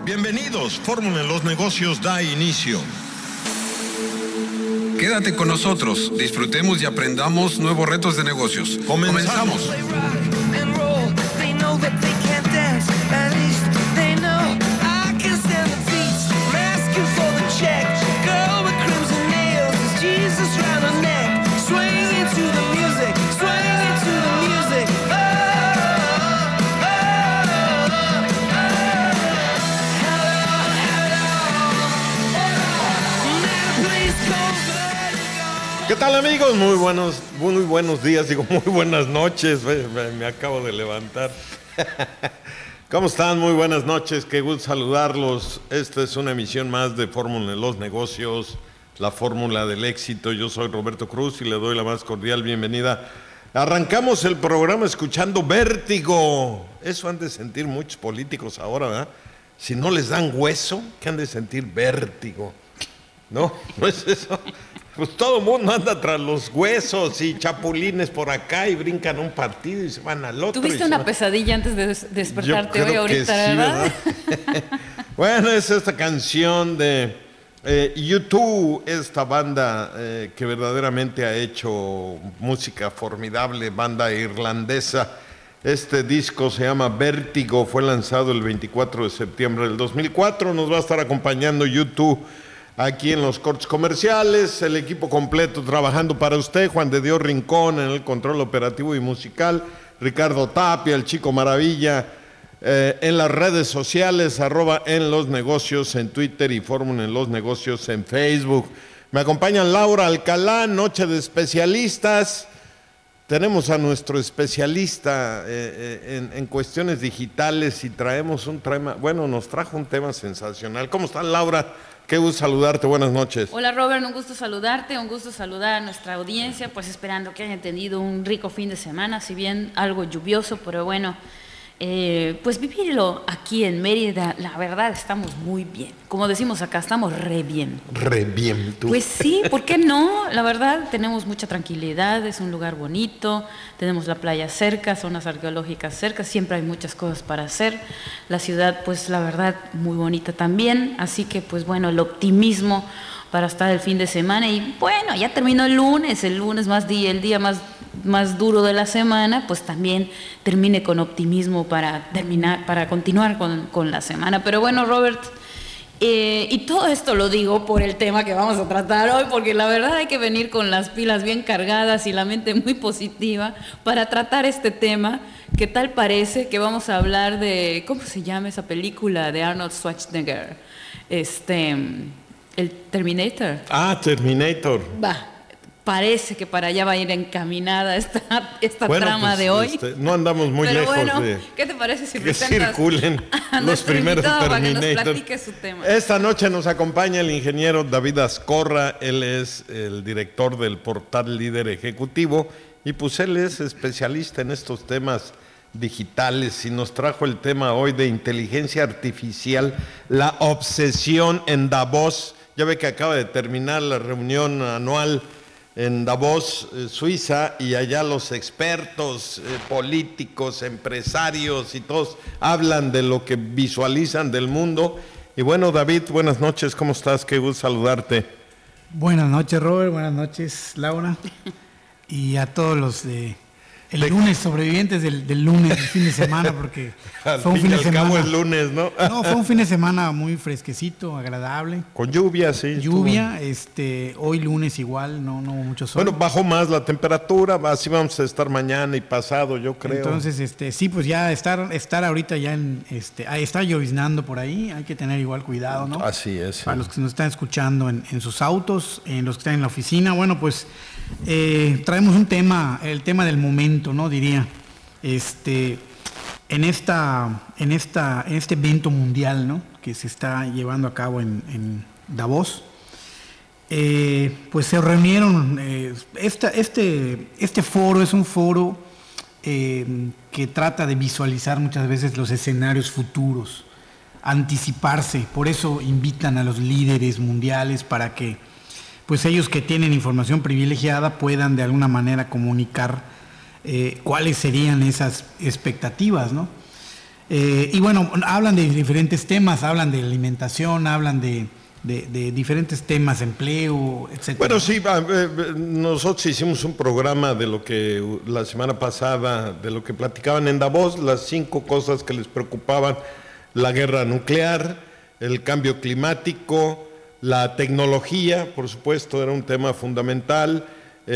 Bienvenidos, Fórmula en los Negocios da inicio. Quédate con nosotros, disfrutemos y aprendamos nuevos retos de negocios. Comenzamos. ¿Qué tal, amigos? Muy buenos días, muy buenas noches. Me acabo de levantar. ¿Cómo están? Muy buenas noches, qué gusto saludarlos. Esta es una emisión más de Fórmula en los Negocios, la fórmula del éxito. Yo soy Roberto Cruz y le doy la más cordial bienvenida. Arrancamos el programa escuchando Vértigo. Eso han de sentir muchos políticos ahora, ¿verdad? Si no les dan hueso, ¿qué han de sentir? Vértigo. No es eso. Pues todo el mundo anda tras los huesos y chapulines por acá y brincan un partido y se van al otro. ¿Tuviste una pesadilla antes de despertarte hoy ahorita, sí, verdad? Bueno, es esta canción de U2, esta banda que verdaderamente ha hecho música formidable, banda irlandesa. Este disco se llama Vértigo, fue lanzado el 24 de septiembre del 2004. Nos va a estar acompañando U2 aquí en los cortes comerciales, el equipo completo trabajando para usted, Juan de Dios Rincón en el control operativo y musical, Ricardo Tapia, el Chico Maravilla, en las redes sociales, @enlosnegocios en Twitter y Fórmula en los Negocios en Facebook. Me acompañan Laura Alcalá, Noche de Especialistas. Tenemos a nuestro especialista en cuestiones digitales y nos trajo un tema sensacional. ¿Cómo estás, Laura? Qué gusto saludarte, buenas noches. Hola, Robert, un gusto saludarte, un gusto saludar a nuestra audiencia, pues esperando que hayan tenido un rico fin de semana, si bien algo lluvioso, pero bueno, pues vivirlo aquí en Mérida, la verdad estamos muy bien. Como decimos acá, estamos re bien. Re bien, tú. Pues sí, ¿por qué no? La verdad, tenemos mucha tranquilidad, es un lugar bonito, tenemos la playa cerca, zonas arqueológicas cerca, siempre hay muchas cosas para hacer. La ciudad, pues la verdad, muy bonita también, así que pues bueno, el optimismo para estar el fin de semana y bueno, ya terminó el lunes el día más duro de la semana, pues también termine con optimismo para continuar con la semana. Pero bueno, Robert, y todo esto lo digo por el tema que vamos a tratar hoy, porque la verdad hay que venir con las pilas bien cargadas y la mente muy positiva para tratar este tema. ¿Qué tal parece que vamos a hablar de, ¿cómo se llama esa película de Arnold Schwarzenegger? El Terminator. Terminator. Parece que para allá va a ir encaminada esta trama de hoy. No andamos muy pero lejos bueno, de ¿qué te parece si que presentas circulen a los primeros Terminator para que nos Terminator? platique su tema? Esta noche nos acompaña el ingeniero David Azcorra. Él es el director del portal Líder Ejecutivo y pues él es especialista en estos temas digitales y nos trajo el tema hoy de inteligencia artificial, la obsesión en Davos. Ya ve que acaba de terminar la reunión anual en Davos, Suiza, y allá los expertos, políticos, empresarios y todos hablan de lo que visualizan del mundo. Y bueno, David, buenas noches, ¿cómo estás? Qué gusto saludarte. Buenas noches, Robert, buenas noches, Laura, y a todos los el lunes, sobrevivientes del lunes, del fin de semana, porque fue un fin de semana. Al cabo el lunes, ¿no? No, fue un fin de semana muy fresquecito, agradable. Con lluvia, sí. Lluvia, hoy lunes igual, no hubo mucho sol. Bueno, bajó más la temperatura, así vamos a estar mañana y pasado, yo creo. Entonces, sí, pues ya estar ahorita ya está lloviznando por ahí, hay que tener igual cuidado, ¿no? Así es. Para los que nos están escuchando en sus autos, en los que están en la oficina, bueno, pues traemos un tema, el tema del momento, ¿no? Diría, en este evento mundial, ¿no? Que se está llevando a cabo en Davos, pues se reunieron, este foro es un foro que trata de visualizar muchas veces los escenarios futuros, anticiparse, por eso invitan a los líderes mundiales para que pues ellos que tienen información privilegiada puedan de alguna manera comunicar cuáles serían esas expectativas, ¿no? Y bueno, hablan de diferentes temas, hablan de alimentación, hablan de diferentes temas, empleo, etc. Bueno, sí, nosotros hicimos un programa de lo que la semana pasada, de lo que platicaban en Davos, las 5 cosas que les preocupaban: la guerra nuclear, el cambio climático, la tecnología, por supuesto, era un tema fundamental,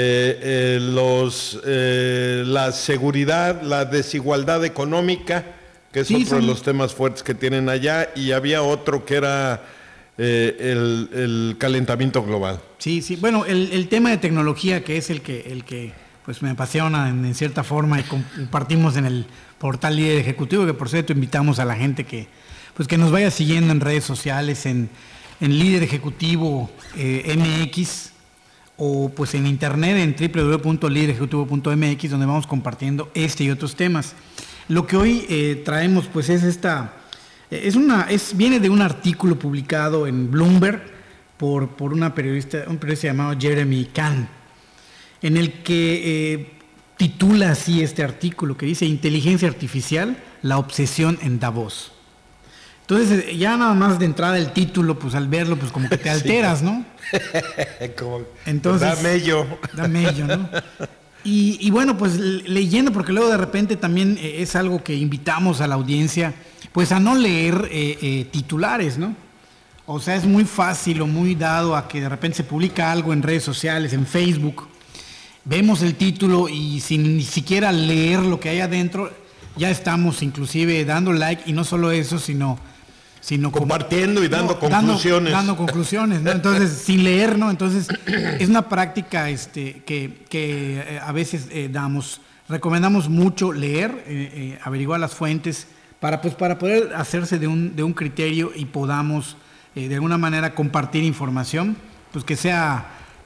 la seguridad, la desigualdad económica, que es otro de los temas fuertes que tienen allá, y había otro que era el calentamiento global. Sí, bueno, el tema de tecnología, que es el que pues me apasiona en cierta forma, y compartimos en el portal Líder Ejecutivo, que por cierto invitamos a la gente que nos vaya siguiendo en redes sociales, en Líder Ejecutivo MX, o pues en internet en www.liderejecutivo.mx, donde vamos compartiendo este y otros temas. Lo que hoy traemos pues es viene de un artículo publicado en Bloomberg por un periodista llamado Jeremy Kahn, en el que titula así este artículo, que dice: Inteligencia artificial, la obsesión en Davos. Entonces, ya nada más de entrada el título, pues al verlo, pues como que te alteras, ¿no? Entonces, da mello, ¿no? Y bueno, pues leyendo, porque luego de repente también es algo que invitamos a la audiencia, pues a no leer titulares, ¿no? O sea, es muy fácil o muy dado a que de repente se publica algo en redes sociales, en Facebook, vemos el título y sin ni siquiera leer lo que hay adentro, ya estamos inclusive dando like, y no solo eso, sino compartiendo y dando conclusiones. Dando conclusiones, ¿no? Entonces, sin leer, ¿no? Entonces, es una práctica que a veces recomendamos mucho leer, averiguar las fuentes, para poder hacerse de un criterio y podamos de alguna manera compartir información, pues que sea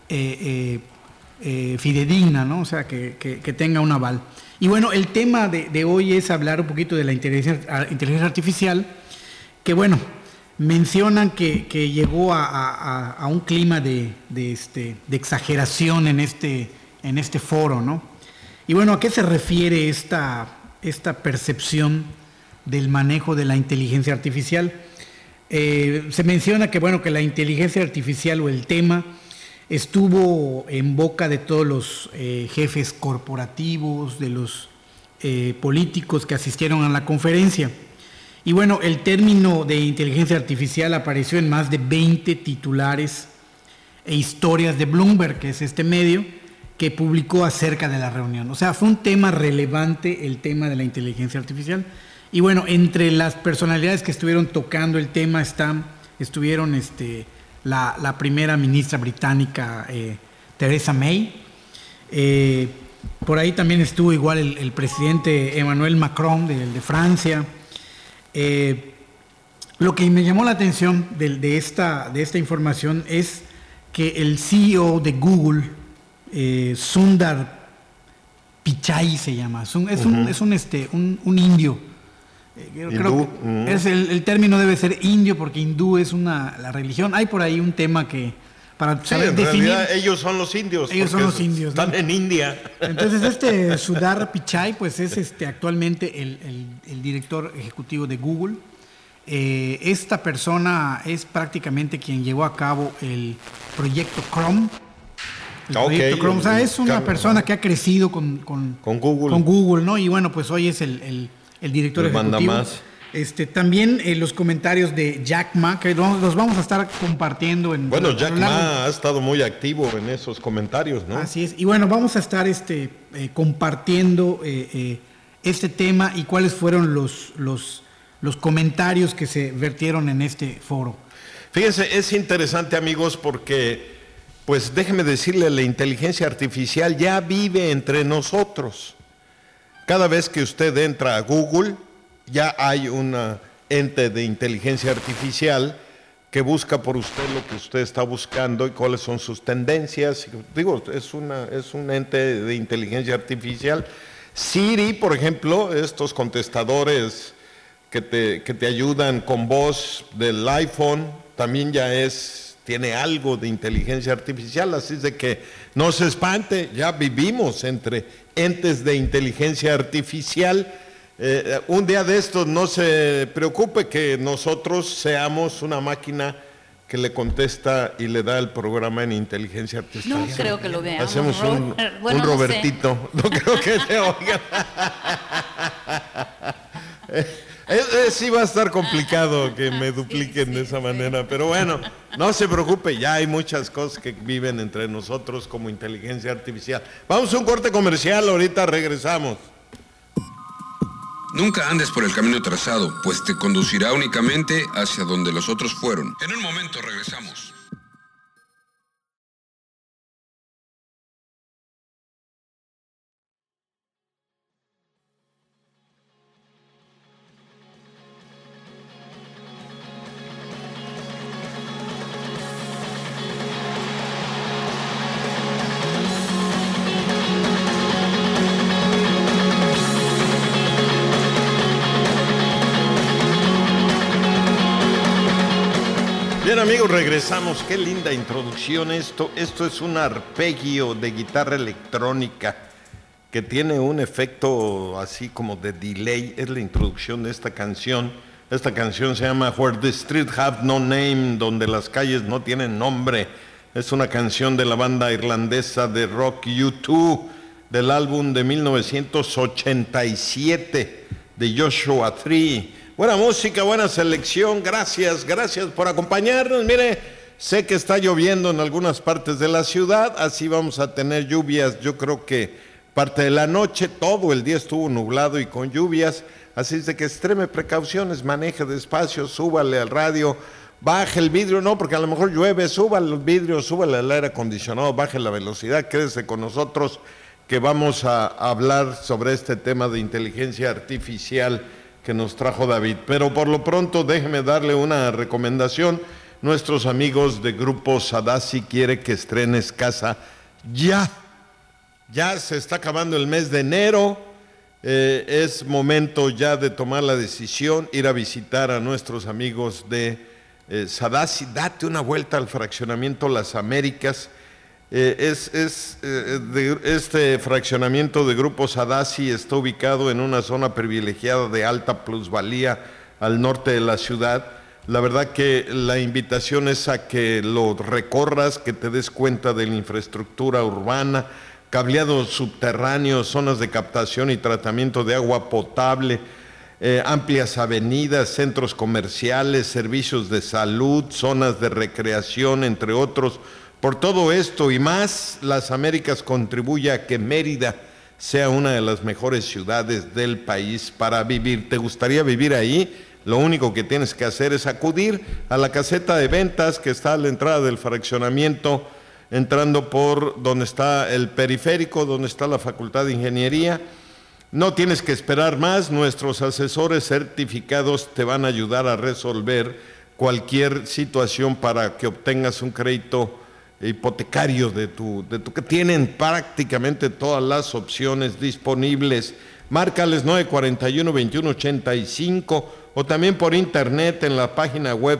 fidedigna, ¿no? O sea, que tenga un aval. Y bueno, el tema de hoy es hablar un poquito de la inteligencia artificial, que bueno, mencionan que llegó a un clima de exageración en este foro, ¿no? Y bueno, ¿a qué se refiere esta percepción del manejo de la inteligencia artificial? Se menciona que bueno, que la inteligencia artificial, o el tema, estuvo en boca de todos los jefes corporativos, de los políticos que asistieron a la conferencia. Y bueno, el término de inteligencia artificial apareció en más de 20 titulares e historias de Bloomberg, que es este medio que publicó acerca de la reunión. O sea, fue un tema relevante el tema de la inteligencia artificial. Y bueno, entre las personalidades que estuvieron tocando el tema estuvieron la primera ministra británica, Theresa May. Por ahí también estuvo igual el presidente Emmanuel Macron de Francia. Lo que me llamó la atención de esta información es que el CEO de Google, Sundar Pichai se llama, es un indio. Creo que el término debe ser indio, porque hindú es la religión. Hay por ahí un tema que para saber definir. En realidad ellos son los indios. Ellos son los indios, están, ¿no?, en India. Entonces Sundar Pichai pues es actualmente el director ejecutivo de Google. Esta persona es prácticamente quien llevó a cabo el proyecto Chrome. O sea, es una persona que ha crecido con Google, ¿no? Y bueno, pues hoy es el director ejecutivo. Más. También los comentarios de Jack Ma, que los vamos a estar compartiendo. Jack Ma ha estado muy activo en esos comentarios, ¿no? Así es. Y bueno, vamos a estar compartiendo este tema y cuáles fueron los comentarios que se vertieron en este foro. Fíjense, es interesante, amigos, porque pues déjeme decirle, la inteligencia artificial ya vive entre nosotros. Cada vez que usted entra a Google, ya hay un ente de inteligencia artificial que busca por usted lo que usted está buscando y cuáles son sus tendencias. Digo, es un ente de inteligencia artificial. Siri, por ejemplo, estos contestadores que te ayudan con voz del iPhone, también tiene algo de inteligencia artificial, así es de que no se espante, ya vivimos entre entes de inteligencia artificial Un día de estos no se preocupe que nosotros seamos una máquina que le contesta y le da el programa en inteligencia artificial. No creo que lo veamos. Hacemos un Bueno, Robertito. No sé. No creo que se oiga. Sí va a estar complicado que me dupliquen de esa manera, pero bueno, no se preocupe, ya hay muchas cosas que viven entre nosotros como inteligencia artificial. Vamos a un corte comercial, ahorita regresamos. Nunca andes por el camino trazado, pues te conducirá únicamente hacia donde los otros fueron. En un momento regresamos. Bien amigos, regresamos. Qué linda introducción esto. Esto es un arpegio de guitarra electrónica que tiene un efecto así como de delay. Es la introducción de esta canción. Esta canción se llama Where the Street Have No Name, donde las calles no tienen nombre. Es una canción de la banda irlandesa de rock U2, del álbum de 1987 de Joshua Tree. Buena música, buena selección, gracias por acompañarnos. Mire, sé que está lloviendo en algunas partes de la ciudad, así vamos a tener lluvias, yo creo que parte de la noche, todo el día estuvo nublado y con lluvias, así es de que extreme precauciones, maneje despacio, súbale al radio, baje el vidrio, no, porque a lo mejor llueve, súbale el vidrio, súbale al aire acondicionado, baje la velocidad, quédese con nosotros que vamos a hablar sobre este tema de inteligencia artificial que nos trajo David. Pero por lo pronto déjeme darle una recomendación. Nuestros amigos de Grupo Sadasi quiere que estrenes casa ya. Ya se está acabando el mes de enero. Es momento ya de tomar la decisión, ir a visitar a nuestros amigos de Sadasi. Date una vuelta al fraccionamiento Las Américas. Este fraccionamiento de Grupo Sadasi está ubicado en una zona privilegiada de alta plusvalía al norte de la ciudad. La verdad que la invitación es a que lo recorras, que te des cuenta de la infraestructura urbana, cableado subterráneo, zonas de captación y tratamiento de agua potable, amplias avenidas, centros comerciales, servicios de salud, zonas de recreación, entre otros. Por todo esto y más, Las Américas contribuye a que Mérida sea una de las mejores ciudades del país para vivir. ¿Te gustaría vivir ahí? Lo único que tienes que hacer es acudir a la caseta de ventas que está a la entrada del fraccionamiento, entrando por donde está el periférico, donde está la Facultad de Ingeniería. No tienes que esperar más, nuestros asesores certificados te van a ayudar a resolver cualquier situación para que obtengas un crédito hipotecario de tu que tienen prácticamente todas las opciones disponibles. Márcales 941-2185 o también por internet en la página web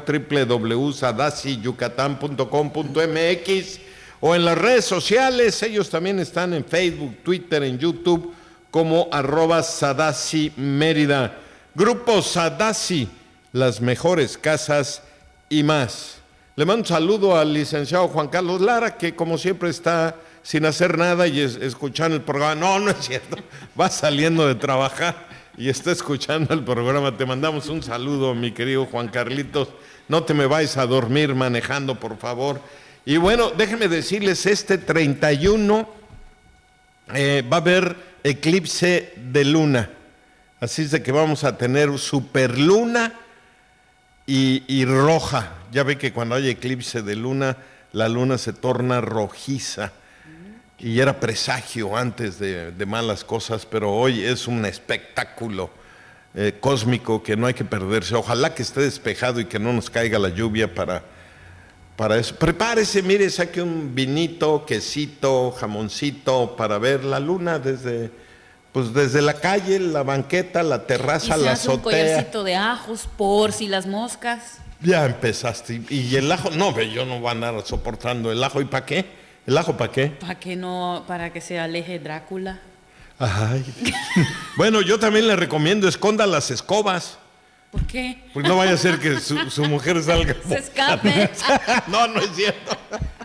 www.sadasiyucatan.com.mx o en las redes sociales. Ellos también están en Facebook, Twitter, en YouTube como @Sadasi Mérida. Grupo Sadasi, las mejores casas y más. Le mando un saludo al licenciado Juan Carlos Lara, que como siempre está sin hacer nada y escuchando el programa. No es cierto, va saliendo de trabajar y está escuchando el programa. Te mandamos un saludo, mi querido Juan Carlitos. No te me vayas a dormir manejando, por favor. Y bueno, déjenme decirles, este 31 va a haber eclipse de luna. Así es de que vamos a tener superluna y roja. Ya ve que cuando hay eclipse de luna, la luna se torna rojiza. Y era presagio antes de malas cosas, pero hoy es un espectáculo cósmico que no hay que perderse. Ojalá que esté despejado y que no nos caiga la lluvia para eso. Prepárese, mire, saque un vinito, quesito, jamoncito para ver la luna desde la calle, la banqueta, la terraza, la azotea. Un collarcito de ajos por si las moscas. Ya empezaste. ¿Y el ajo? No, yo no voy a andar soportando el ajo. ¿Y para qué? ¿El ajo para qué? Para que se aleje Drácula. Ay. Bueno, yo también le recomiendo esconda las escobas. ¿Por qué? Pues no vaya a ser que su mujer salga. Se escape. No, no es cierto.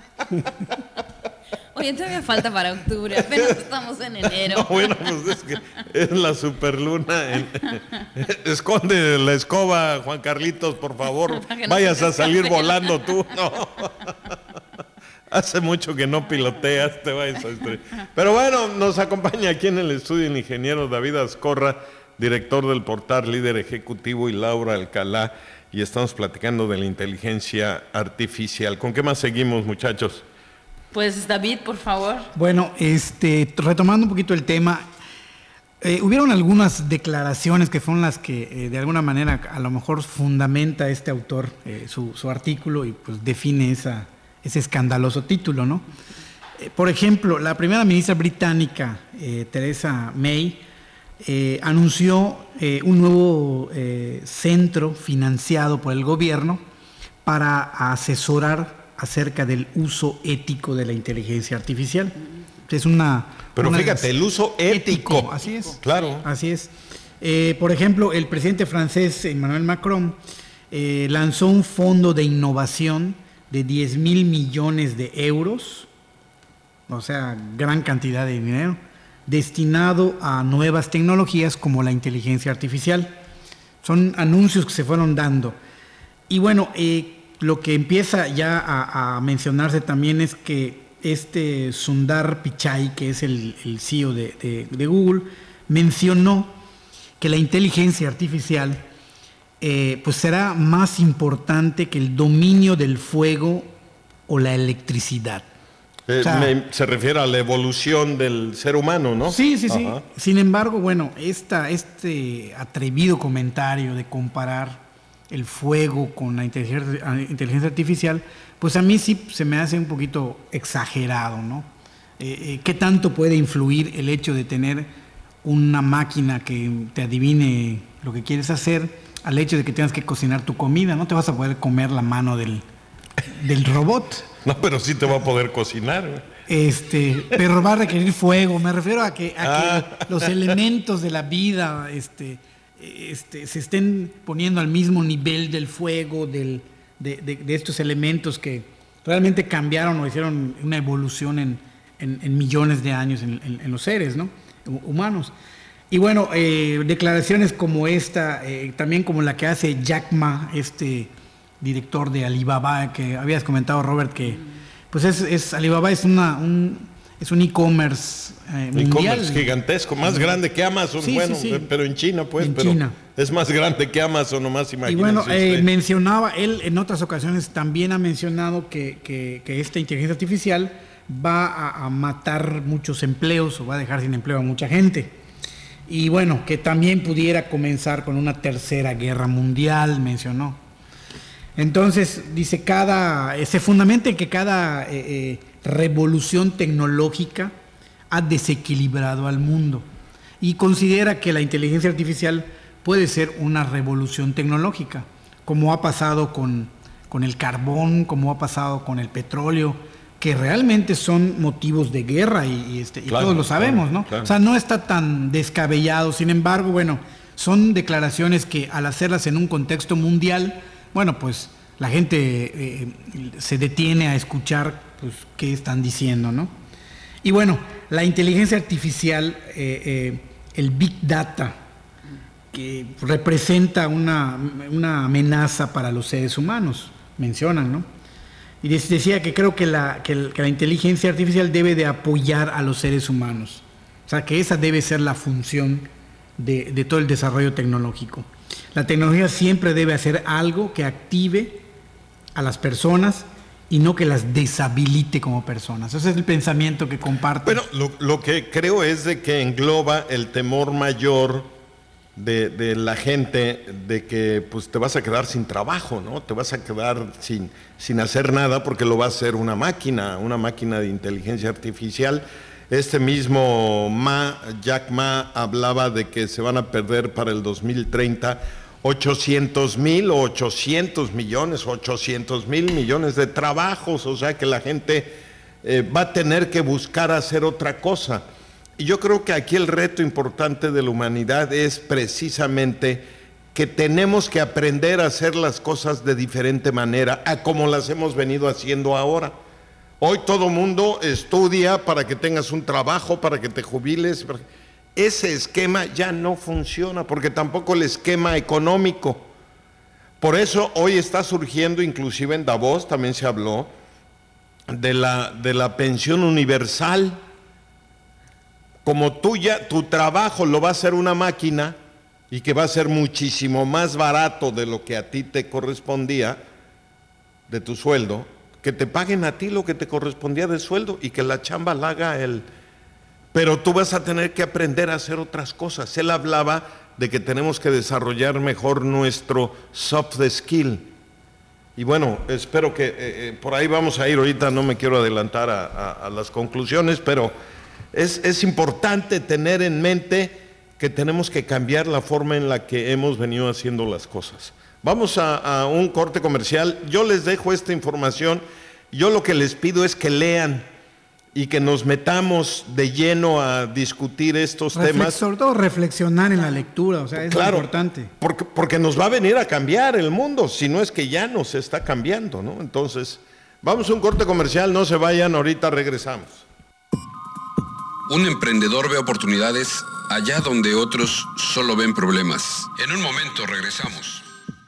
Oye, todavía falta para octubre, apenas estamos en enero. No, bueno, pues es que es la superluna. Esconde la escoba, Juan Carlitos, por favor. No Vayas a salir volando tú. No. Hace mucho que no piloteas, te vayas a estrellar. Pero bueno, nos acompaña aquí en el estudio el ingeniero David Azcorra, director del portal Líder Ejecutivo, y Laura Alcalá, y estamos platicando de la inteligencia artificial. ¿Con qué más seguimos, muchachos? Pues David, por favor. Bueno, retomando un poquito el tema, hubieron algunas declaraciones que fueron las que de alguna manera a lo mejor fundamenta este autor su artículo y pues define ese escandaloso título, ¿no? Por ejemplo, la primera ministra británica, Theresa May, anunció un nuevo centro financiado por el gobierno para asesorar acerca del uso ético de la inteligencia artificial. Es Pero fíjate, el uso ético. Así es. Claro. Así es. Por ejemplo, el presidente francés Emmanuel Macron lanzó un fondo de innovación de 10,000 millones de euros, o sea, gran cantidad de dinero, destinado a nuevas tecnologías como la inteligencia artificial. Son anuncios que se fueron dando. Y bueno, lo que empieza ya a mencionarse también es que Sundar Pichai, que es el CEO de Google, mencionó que la inteligencia artificial pues será más importante que el dominio del fuego o la electricidad. O sea, se refiere a la evolución del ser humano, ¿no? Sí. Ajá. Sin embargo, bueno, este atrevido comentario de comparar el fuego con la inteligencia artificial, pues a mí sí se me hace un poquito exagerado, ¿no? ¿Qué tanto puede influir el hecho de tener una máquina que te adivine lo que quieres hacer al hecho de que tengas que cocinar tu comida? No te vas a poder comer la mano del robot. No, pero sí te va a poder cocinar. Pero va a requerir fuego. Me refiero a que los elementos de la vida se estén poniendo al mismo nivel del fuego, de estos elementos que realmente cambiaron o hicieron una evolución en millones de años en los seres, ¿no? Humanos. Y bueno, declaraciones como esta, también como la que hace Jack Ma, director de Alibaba, que habías comentado, Robert, que pues Alibaba es un e-commerce mundial. E-commerce gigantesco, más grande que Amazon, sí. Pero en China, pues. China. Es más grande que Amazon, nomás imagínense. Y bueno, mencionaba, él en otras ocasiones también ha mencionado que esta inteligencia artificial va a matar muchos empleos o va a dejar sin empleo a mucha gente. Y bueno, que también pudiera comenzar con una tercera guerra mundial, mencionó. Entonces, dice, se fundamenta en que cada revolución tecnológica ha desequilibrado al mundo y considera que la inteligencia artificial puede ser una revolución tecnológica, como ha pasado con el carbón, como ha pasado con el petróleo, que realmente son motivos de guerra y claro, todos lo sabemos, ¿no? Claro. O sea, no está tan descabellado. Sin embargo, bueno, son declaraciones que al hacerlas en un contexto mundial, bueno, pues la gente se detiene a escuchar pues, qué están diciendo, ¿no? Y bueno, la inteligencia artificial, el Big Data, que representa una amenaza para los seres humanos, mencionan, ¿no? Y decía que creo que la inteligencia artificial debe de apoyar a los seres humanos. O sea, que esa debe ser la función de todo el desarrollo tecnológico. La tecnología siempre debe hacer algo que active a las personas y no que las deshabilite como personas. Ese es el pensamiento que comparte. Bueno, lo que creo es de que engloba el temor mayor de la gente de que pues te vas a quedar sin trabajo, ¿no? Te vas a quedar sin hacer nada porque lo va a hacer una máquina de inteligencia artificial. Este mismo Jack Ma hablaba de que se van a perder para el 2030 800,000 o 800 millones, 800,000 millones de trabajos, o sea que la gente va a tener que buscar hacer otra cosa. Y yo creo que aquí el reto importante de la humanidad es precisamente que tenemos que aprender a hacer las cosas de diferente manera a como las hemos venido haciendo ahora. Hoy todo mundo estudia para que tengas un trabajo, para que te jubiles. Ese esquema ya no funciona, porque tampoco el esquema económico. Por eso hoy está surgiendo, inclusive en Davos también se habló, de la pensión universal. Como tu trabajo lo va a hacer una máquina y que va a ser muchísimo más barato de lo que a ti te correspondía, de tu sueldo, que te paguen a ti lo que te correspondía de sueldo y que la chamba la haga él. Pero tú vas a tener que aprender a hacer otras cosas. Él hablaba de que tenemos que desarrollar mejor nuestro soft skill. Y bueno, espero que por ahí vamos a ir ahorita, no me quiero adelantar a las conclusiones, pero es importante tener en mente que tenemos que cambiar la forma en la que hemos venido haciendo las cosas. Vamos a un corte comercial. Yo les dejo esta información. Yo lo que les pido es que lean y que nos metamos de lleno a discutir estos temas. Sobre todo reflexionar en la lectura, o sea, es importante. Porque nos va a venir a cambiar el mundo, si no es que ya nos está cambiando, ¿no? Entonces, vamos a un corte comercial, no se vayan, ahorita regresamos. Un emprendedor ve oportunidades allá donde otros solo ven problemas. En un momento regresamos.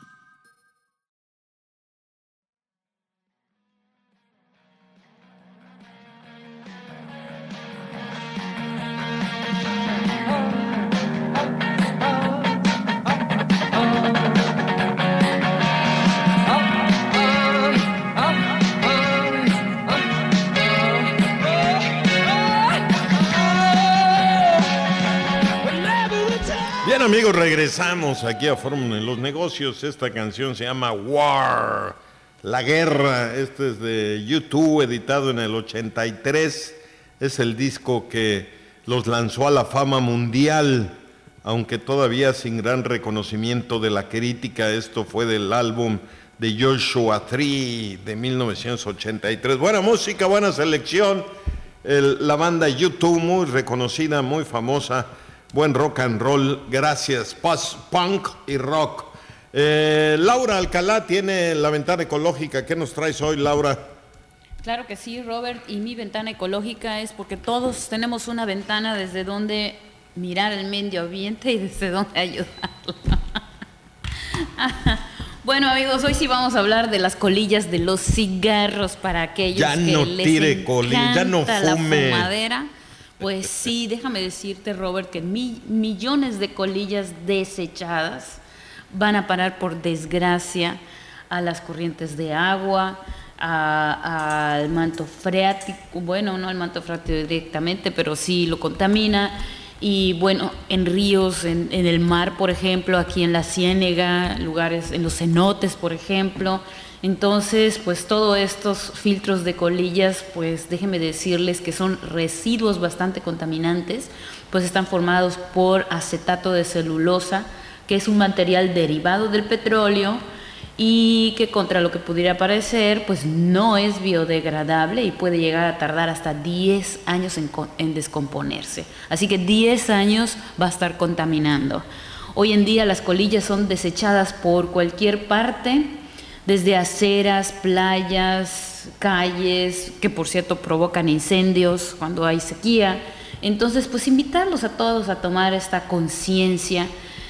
Bien, amigos, regresamos aquí a Fórmula en los Negocios. Esta canción se llama War, la guerra. Este es de YouTube, editado en el 83. Es el disco que los lanzó a la fama mundial, aunque todavía sin gran reconocimiento de la crítica. Esto fue del álbum de Joshua Tree de 1983. Buena música, buena selección. La banda YouTube, muy reconocida, muy famosa. Buen rock and roll, gracias. Punk y rock. Laura Alcalá tiene la ventana ecológica. ¿Qué nos traes hoy, Laura? Claro que sí, Robert. Y mi ventana ecológica es porque todos tenemos una ventana desde donde mirar el medio ambiente y desde donde ayudarlo. Bueno, amigos, hoy sí vamos a hablar de las colillas de los cigarros para aquellos ya que no les tire colilla, ya no fume. La fumadera. Pues sí, déjame decirte, Robert, que millones de colillas desechadas van a parar, por desgracia, a las corrientes de agua, al manto freático. Bueno, no al manto freático directamente, pero sí lo contamina. Y bueno, en ríos, en el mar, por ejemplo, aquí en la Ciénega, lugares, en los cenotes, por ejemplo. Entonces, pues todos estos filtros de colillas, pues déjenme decirles que son residuos bastante contaminantes, pues están formados por acetato de celulosa, que es un material derivado del petróleo y que, contra lo que pudiera parecer, pues no es biodegradable y puede llegar a tardar hasta 10 años en descomponerse. Así que 10 años va a estar contaminando. Hoy en día las colillas son desechadas por cualquier parte, desde aceras, playas, calles, que por cierto provocan incendios cuando hay sequía. Entonces, pues invitarlos a todos a tomar esta conciencia,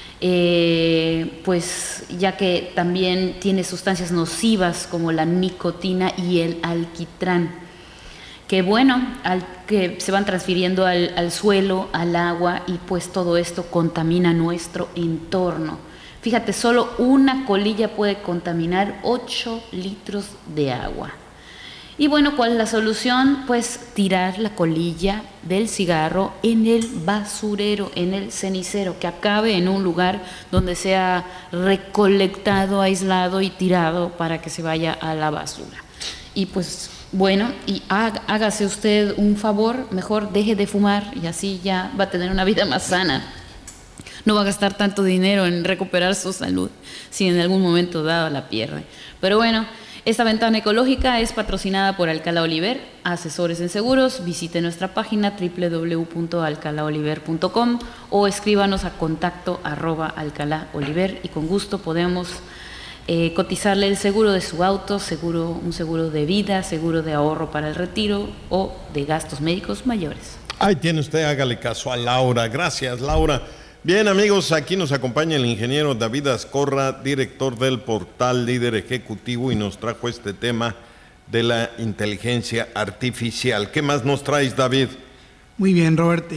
pues ya que también tiene sustancias nocivas como la nicotina y el alquitrán, que bueno, que se van transfiriendo al suelo, al agua, y pues todo esto contamina nuestro entorno. Fíjate, solo una colilla puede contaminar 8 litros de agua. Y bueno, ¿cuál es la solución? Pues tirar la colilla del cigarro en el basurero, en el cenicero, que acabe en un lugar donde sea recolectado, aislado y tirado para que se vaya a la basura. Y pues bueno, y hágase usted un favor, mejor deje de fumar y así ya va a tener una vida más sana. No va a gastar tanto dinero en recuperar su salud si en algún momento dado la pierde. Pero bueno, Esta ventana ecológica es patrocinada por Alcalá Oliver, asesores en seguros. Visite nuestra página www.alcalaoliver.com o escríbanos a contacto@alcalaoliver y con gusto podemos cotizarle el seguro de su auto, un seguro de vida, seguro de ahorro para el retiro o de gastos médicos mayores. Ahí tiene usted, hágale caso a Laura. Gracias, Laura. Bien, amigos, aquí nos acompaña el ingeniero David Azcorra, director del portal Líder Ejecutivo, y nos trajo este tema de la inteligencia artificial. ¿Qué más nos traes, David? Muy bien, Robert.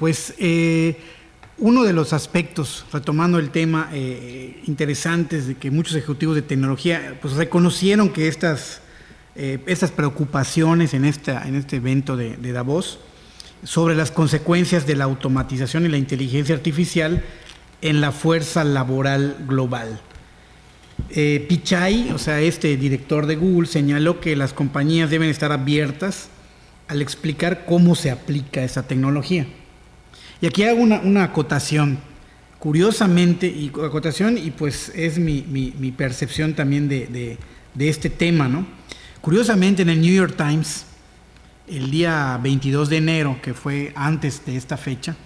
Uno de los aspectos, retomando el tema, interesantes de que muchos ejecutivos de tecnología pues reconocieron que estas preocupaciones en este evento de Davos sobre las consecuencias de la automatización y la inteligencia artificial en la fuerza laboral global. Pichai, o sea, este director de Google, señaló que las compañías deben estar abiertas al explicar cómo se aplica esa tecnología. Y aquí hago una acotación, curiosamente, y pues es mi percepción también de este tema, ¿no? Curiosamente, en el New York Times, el día 22 de enero, que fue antes de esta fecha,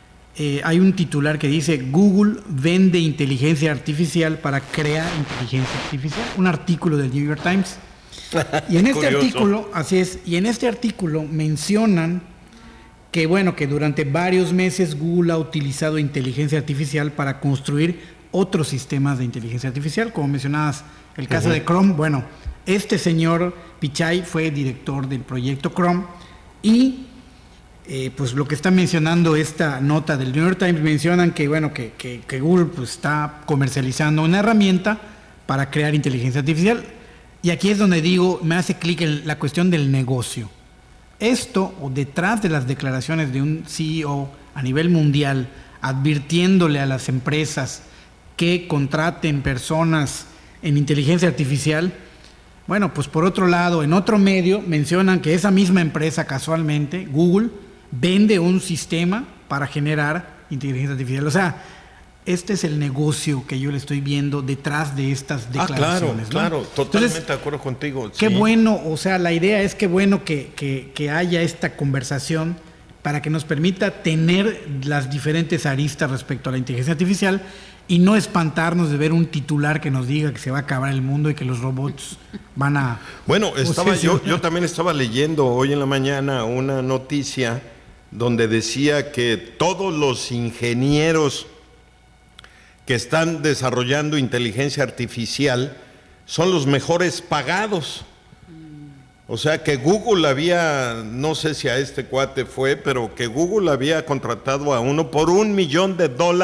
hay un titular que dice: Google vende inteligencia artificial para crear inteligencia artificial. Un artículo del New York Times. Y en este artículo, así es, y en este artículo mencionan que durante varios meses Google ha utilizado inteligencia artificial para construir otros sistemas de inteligencia artificial, como mencionabas, el caso de Chrome. Bueno, este señor Pichai fue director del proyecto Chrome y pues lo que está mencionando esta nota del New York Times, mencionan que Google pues está comercializando una herramienta para crear inteligencia artificial. Y aquí es donde digo, me hace clic en la cuestión del negocio. Esto, o detrás de las declaraciones de un CEO a nivel mundial, advirtiéndole a las empresas que contraten personas en inteligencia artificial, pues por otro lado, en otro medio mencionan que esa misma empresa, casualmente, Google, vende un sistema para generar inteligencia artificial. O sea, este es el negocio que yo le estoy viendo detrás de estas declaraciones. Claro, totalmente de acuerdo contigo. Qué bueno, o sea, la idea es que haya esta conversación para que nos permita tener las diferentes aristas respecto a la inteligencia artificial y no espantarnos de ver un titular que nos diga que se va a acabar el mundo y que los robots van a... Bueno, yo también estaba leyendo hoy en la mañana una noticia donde decía que todos los ingenieros que están desarrollando inteligencia artificial son los mejores pagados. O sea que Google había, no sé si a este cuate fue, pero que Google había contratado a uno por $1 millón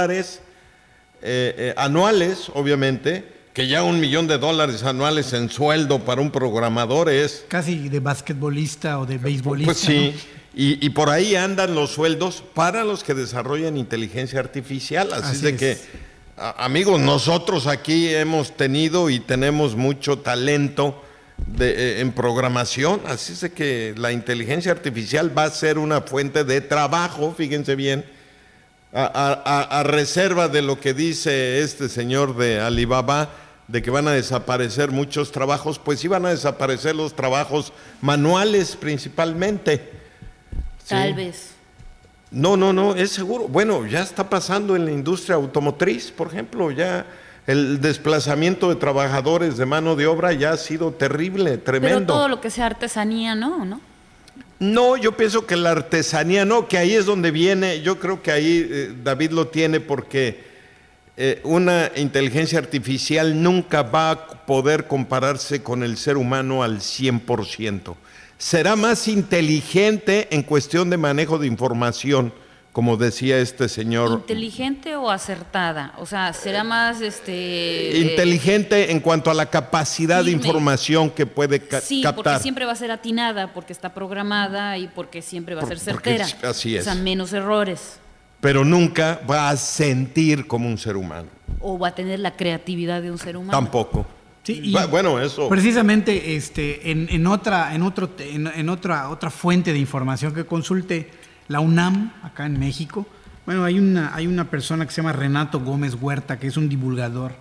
anuales, obviamente, que ya $1 millón anuales en sueldo para un programador es... Casi de basquetbolista o de beisbolista. Pues sí, ¿no? Y por ahí andan los sueldos para los que desarrollan inteligencia artificial. Así de que, amigos, nosotros aquí hemos tenido y tenemos mucho talento en programación, así es de que la inteligencia artificial va a ser una fuente de trabajo, fíjense bien, a reserva de lo que dice este señor de Alibaba, de que van a desaparecer muchos trabajos, pues sí van a desaparecer los trabajos manuales principalmente. Tal vez. No, es seguro. Bueno, ya está pasando en la industria automotriz, por ejemplo, ya el desplazamiento de trabajadores de mano de obra ya ha sido terrible, tremendo. Pero todo lo que sea artesanía, ¿no? No, yo pienso que la artesanía no, que ahí es donde viene, yo creo que ahí David lo tiene porque una inteligencia artificial nunca va a poder compararse con el ser humano al 100%. Será más inteligente en cuestión de manejo de información, como decía este señor. ¿Inteligente o acertada? O sea, será más inteligente en cuanto a la capacidad de información que puede captar. Sí, porque siempre va a ser atinada, porque está programada y porque siempre va a ser certera. Así es. O sea, menos errores. Pero nunca va a sentir como un ser humano. O va a tener la creatividad de un ser humano. Tampoco. Sí, y bueno, eso. Precisamente en otra fuente de información que consulté, la UNAM, acá en México, hay una persona que se llama Renato Gómez Huerta, que es un divulgador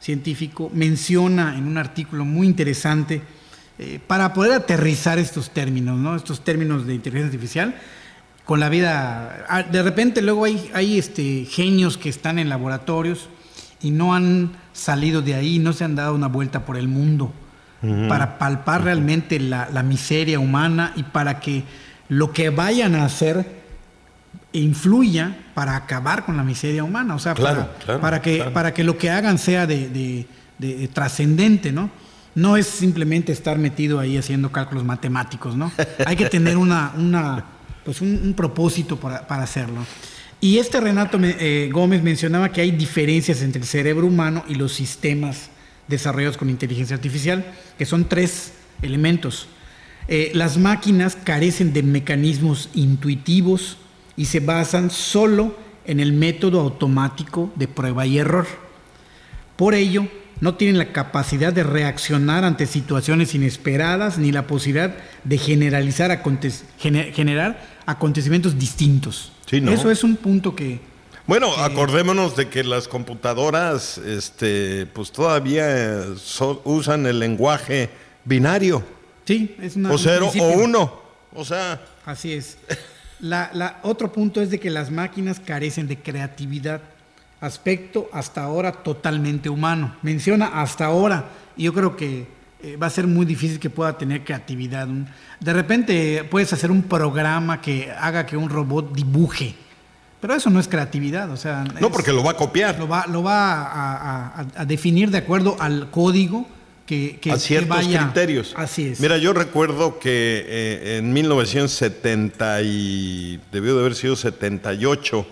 científico, menciona en un artículo muy interesante para poder aterrizar estos términos, ¿no? Estos términos de inteligencia artificial con la vida. De repente luego hay genios que están en laboratorios y no han salido de ahí, no se han dado una vuelta por el mundo para palpar realmente la miseria humana y para que lo que vayan a hacer influya para acabar con la miseria humana, o sea, para que lo que hagan sea de trascendente, ¿no? No es simplemente estar metido ahí haciendo cálculos matemáticos, ¿no? Hay que tener un propósito para hacerlo. Y Renato Gómez mencionaba que hay diferencias entre el cerebro humano y los sistemas desarrollados con inteligencia artificial, que son 3 elementos. Las máquinas carecen de mecanismos intuitivos y se basan solo en el método automático de prueba y error. Por ello, no tienen la capacidad de reaccionar ante situaciones inesperadas ni la posibilidad de generar acontecimientos distintos. Sí, ¿no? Eso es un punto que... Bueno, acordémonos de que las computadoras pues todavía usan el lenguaje binario. Sí, es o 0 o 1. O sea... Así es. Otro punto es de que las máquinas carecen de creatividad, aspecto hasta ahora totalmente humano. Menciona hasta ahora, y yo creo que va a ser muy difícil que pueda tener creatividad. De repente puedes hacer un programa que haga que un robot dibuje, pero eso no es creatividad, o sea... No, porque lo va a copiar. Lo va a definir de acuerdo al código que a ciertos criterios. Así es. Mira, yo recuerdo que en 1970 debió de haber sido 78,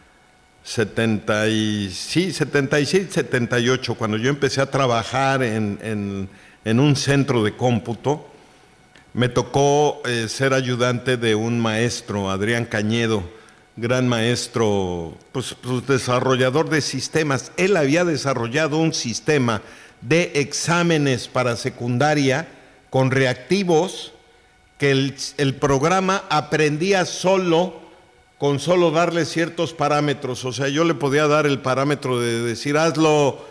76, 78, cuando yo empecé a trabajar en un centro de cómputo, me tocó ser ayudante de un maestro, Adrián Cañedo, gran maestro, pues desarrollador de sistemas. Él había desarrollado un sistema de exámenes para secundaria con reactivos que el programa aprendía con solo darle ciertos parámetros. O sea, yo le podía dar el parámetro de decir, hazlo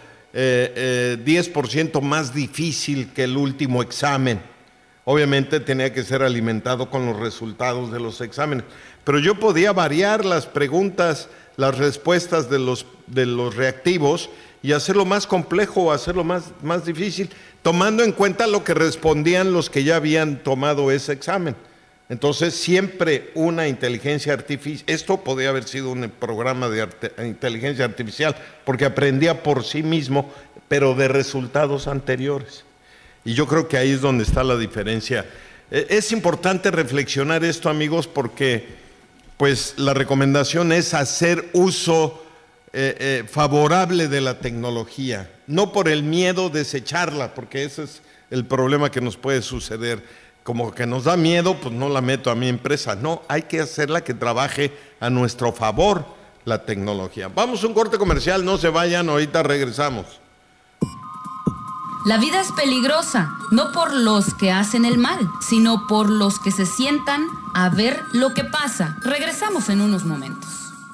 10% más difícil que el último examen. Obviamente tenía que ser alimentado con los resultados de los exámenes. Pero yo podía variar las preguntas, las respuestas de los reactivos y hacerlo más complejo o hacerlo más difícil, tomando en cuenta lo que respondían los que ya habían tomado ese examen. Entonces, siempre una inteligencia artificial, esto podía haber sido un programa de inteligencia artificial, porque aprendía por sí mismo, pero de resultados anteriores. Y yo creo que ahí es donde está la diferencia. Es importante reflexionar esto, amigos, porque pues la recomendación es hacer uso favorable de la tecnología, no por el miedo desecharla, porque ese es el problema que nos puede suceder. Como que nos da miedo, pues no la meto a mi empresa. No, hay que hacerla que trabaje a nuestro favor la tecnología. Vamos a un corte comercial, no se vayan, ahorita regresamos. La vida es peligrosa, no por los que hacen el mal, sino por los que se sientan a ver lo que pasa. Regresamos en unos momentos.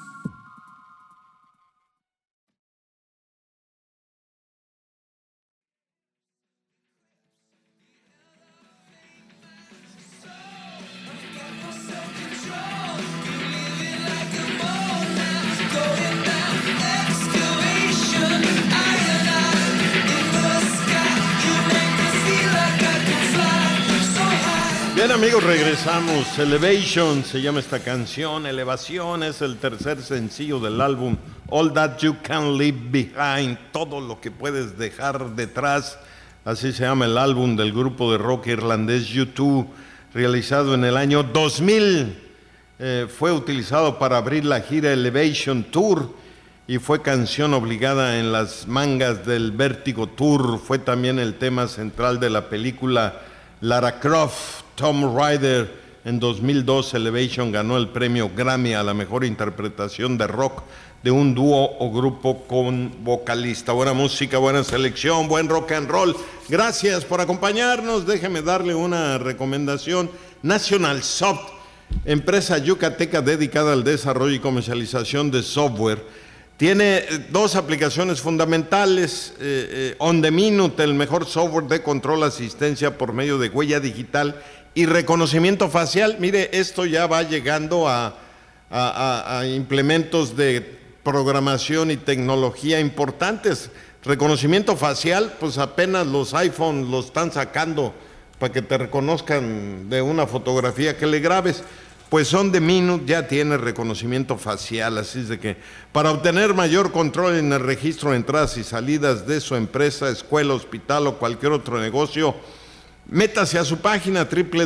Bien, amigos, regresamos. Elevation se llama esta canción. Elevación es el tercer sencillo del álbum All That You Can Leave Behind, todo lo que puedes dejar detrás. Así se llama el álbum del grupo de rock irlandés U2, realizado en el año 2000. Fue utilizado para abrir la gira Elevation Tour y fue canción obligada en las mangas del Vertigo Tour. Fue también el tema central de la película Lara Croft. Tom Ryder en 2002, Elevation ganó el premio Grammy a la mejor interpretación de rock de un dúo o grupo con vocalista. Buena música, buena selección, buen rock and roll. Gracias por acompañarnos. Déjeme darle una recomendación. National Soft, empresa yucateca dedicada al desarrollo y comercialización de software, Tiene 2 aplicaciones fundamentales, On the Minute, el mejor software de control asistencia por medio de huella digital y reconocimiento facial. Mire, esto ya va llegando a implementos de programación y tecnología importantes. Reconocimiento facial, pues apenas los iPhone lo están sacando para que te reconozcan de una fotografía que le grabes. Pues On the Minute ya tiene reconocimiento facial, así es de que para obtener mayor control en el registro de entradas y salidas de su empresa, escuela, hospital o cualquier otro negocio, métase a su página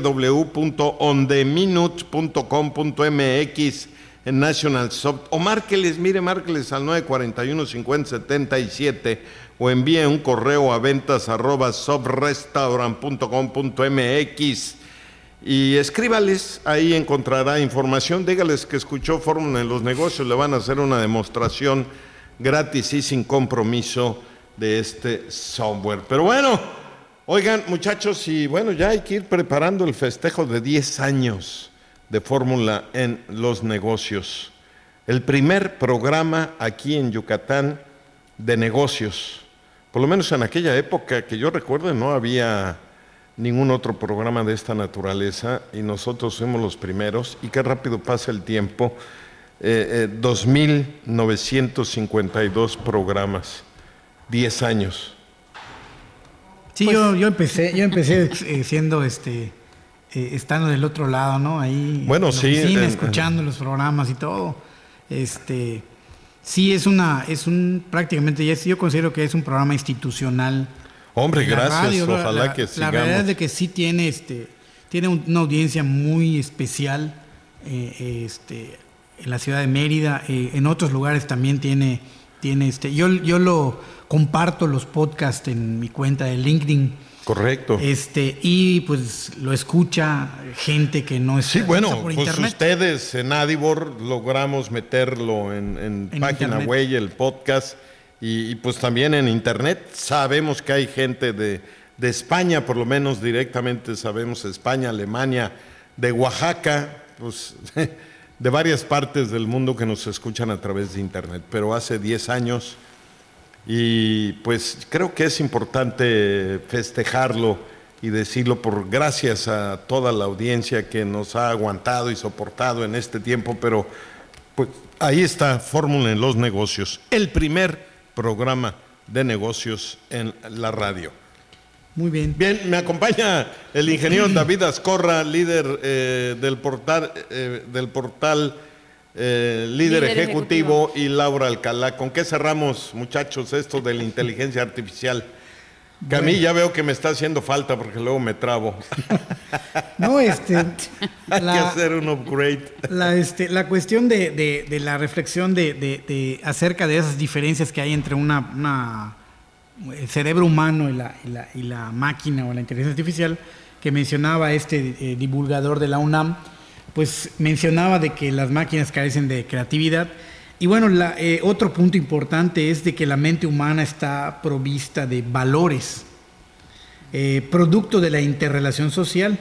www.ontheminute.com.mx en National Soft o márqueles al 941-5077 o envíe un correo a ventas@softrestaurant.com.mx y escríbales, ahí encontrará información, dígales que escuchó Fórmula en los Negocios, le van a hacer una demostración gratis y sin compromiso de este software. Pero bueno, oigan muchachos, y bueno, ya hay que ir preparando el festejo de 10 años de Fórmula en los Negocios. El primer programa aquí en Yucatán de negocios, por lo menos en aquella época que yo recuerdo no había ningún otro programa de esta naturaleza y nosotros fuimos los primeros, y qué rápido pasa el tiempo, 2.952 programas, 10 años. Sí, pues, yo empecé siendo estando del otro lado, ¿no? Ahí bueno, en la sí, oficina, escuchando los programas y todo. Sí, prácticamente yo considero que es un programa institucional. Hombre, gracias, radio, ojalá que sigamos. La verdad es de que sí tiene una audiencia muy especial en la ciudad de Mérida, en otros lugares también tiene yo lo comparto los podcasts en mi cuenta de LinkedIn. Correcto. Y pues lo escucha gente que no está por pues internet. Ustedes en Adibor logramos meterlo en página web, el podcast. Y pues también en internet sabemos que hay gente de España, por lo menos directamente sabemos España, Alemania, de Oaxaca, pues de varias partes del mundo que nos escuchan a través de internet, pero hace 10 años y pues creo que es importante festejarlo y decirlo gracias a toda la audiencia que nos ha aguantado y soportado en este tiempo, pero pues ahí está Fórmula en los Negocios, el primer programa de negocios en la radio. Muy bien. Bien, me acompaña el ingeniero David Azcorra, líder del portal líder ejecutivo, y Laura Alcalá. ¿Con qué cerramos, muchachos, esto de la inteligencia artificial? Que a mí ya veo que me está haciendo falta porque luego me trabo. No, hay que hacer un upgrade. La cuestión de la reflexión acerca de esas diferencias que hay entre el cerebro humano y la máquina o la inteligencia artificial, que mencionaba divulgador de la UNAM, pues mencionaba de que las máquinas carecen de creatividad. Y bueno, otro punto importante es de que la mente humana está provista de valores, producto de la interrelación social.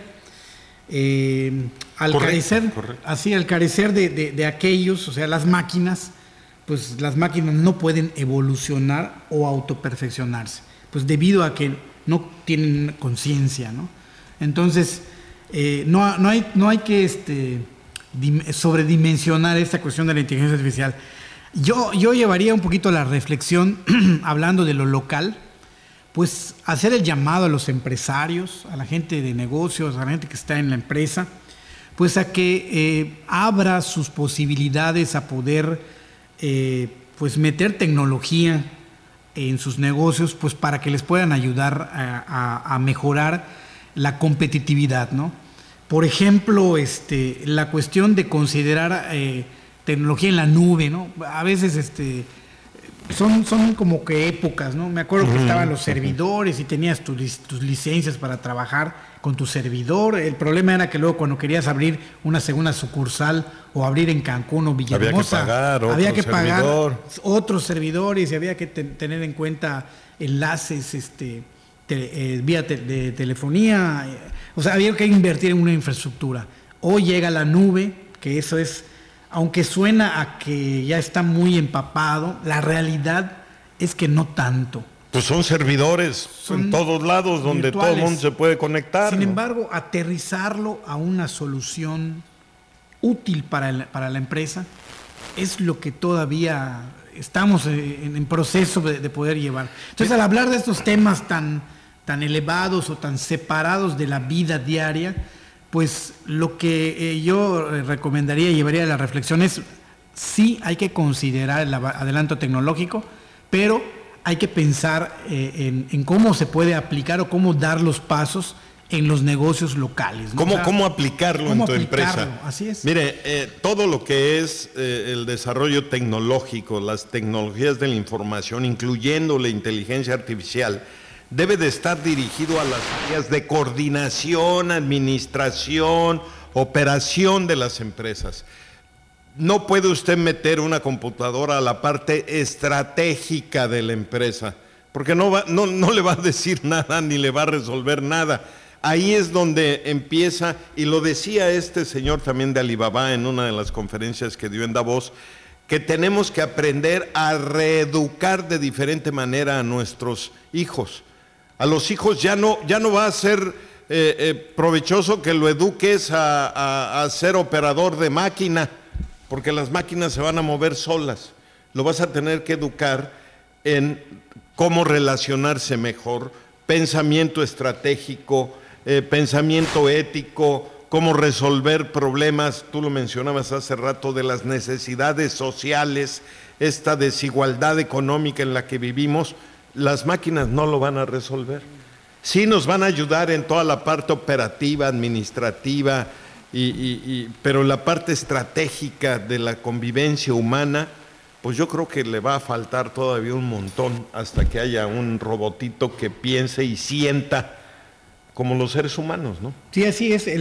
Al carecer de aquellos, o sea, las máquinas, pues las máquinas no pueden evolucionar o autoperfeccionarse, pues debido a que no tienen conciencia, ¿no? Entonces, no hay que sobredimensionar esta cuestión de la inteligencia artificial. Yo llevaría un poquito la reflexión, hablando de lo local, pues hacer el llamado a los empresarios, a la gente de negocios, a la gente que está en la empresa, pues a que abra sus posibilidades a poder pues meter tecnología en sus negocios, pues para que les puedan ayudar a mejorar la competitividad, ¿no? Por ejemplo, la cuestión de considerar tecnología en la nube, ¿no? A veces son como que épocas, ¿no? Me acuerdo que estaban los servidores y tenías tus licencias para trabajar con tu servidor. El problema era que luego cuando querías abrir una segunda sucursal o abrir en Cancún o Villahermosa, había que pagar otros servidores y había que tener en cuenta enlaces vía de telefonía. O sea, había que invertir en una infraestructura. Hoy llega la nube, que eso es aunque suena a que ya está muy empapado, la realidad es que no tanto. Pues son servidores en todos lados donde virtuales. todo el mundo se puede conectar. Sin ¿no? embargo, aterrizarlo a una solución útil para la empresa es lo que todavía estamos en proceso de poder llevar. Entonces, al hablar de estos temas tan elevados o tan separados de la vida diaria, pues lo que yo recomendaría y llevaría a la reflexión es, sí hay que considerar el adelanto tecnológico, pero hay que pensar en cómo se puede aplicar o cómo dar los pasos en los negocios locales, ¿no? ¿Cómo aplicarlo en tu empresa? Así es. Mire, todo lo que es el desarrollo tecnológico, las tecnologías de la información, incluyendo la inteligencia artificial, debe de estar dirigido a las áreas de coordinación, administración, operación de las empresas. No puede usted meter una computadora a la parte estratégica de la empresa, porque no le va a decir nada ni le va a resolver nada. Ahí es donde empieza, y lo decía este señor también de Alibaba en una de las conferencias que dio en Davos, que tenemos que aprender a reeducar de diferente manera a nuestros hijos. A los hijos ya no va a ser provechoso que lo eduques a ser operador de máquina, porque las máquinas se van a mover solas. Lo vas a tener que educar en cómo relacionarse mejor, pensamiento estratégico, pensamiento ético, cómo resolver problemas, tú lo mencionabas hace rato, de las necesidades sociales, esta desigualdad económica en la que vivimos. Las máquinas no lo van a resolver. Sí nos van a ayudar en toda la parte operativa, administrativa, pero la parte estratégica de la convivencia humana, pues yo creo que le va a faltar todavía un montón hasta que haya un robotito que piense y sienta como los seres humanos, ¿no? Sí, así es.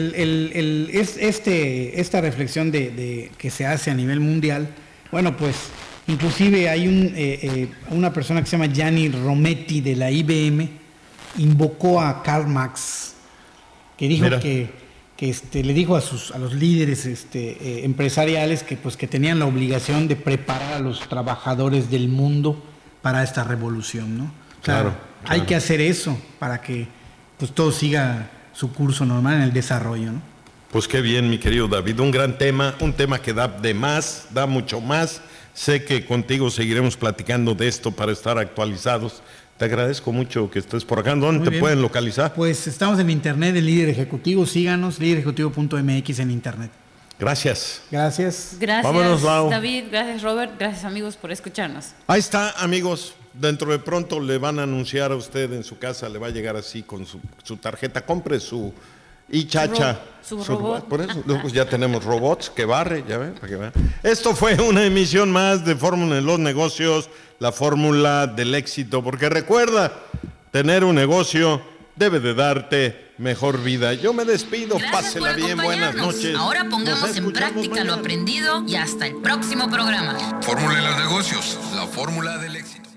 Esta reflexión que se hace a nivel mundial, bueno, pues inclusive hay una persona que se llama Gianni Rometty de la IBM, invocó a Karl Marx, que dijo le dijo a los líderes empresariales que tenían la obligación de preparar a los trabajadores del mundo para esta revolución, ¿no? O sea, claro. Hay que hacer eso para que pues todo siga su curso normal en el desarrollo, ¿no? Pues qué bien, mi querido David, un gran tema, un tema que da mucho más. Sé que contigo seguiremos platicando de esto para estar actualizados. Te agradezco mucho que estés por acá. ¿Dónde te pueden localizar? Pues estamos en internet, el Líder Ejecutivo. Síganos, líderejecutivo.mx en internet. Gracias. Gracias. Gracias, vámonos, Lau. David. Gracias, Robert. Gracias, amigos, por escucharnos. Ahí está, amigos. Dentro de pronto le van a anunciar a usted en su casa, le va a llegar así con su tarjeta. Compre su iChacha. Su robot. Por eso pues ya tenemos robots que barre, ya ven, para que vean. Esto fue una emisión más de Fórmula en los Negocios, la fórmula del éxito. Porque recuerda, tener un negocio debe de darte mejor vida. Yo me despido, pásela bien, buenas noches. Ahora pongamos en práctica lo aprendido y hasta el próximo programa. Fórmula en los negocios, la fórmula del éxito.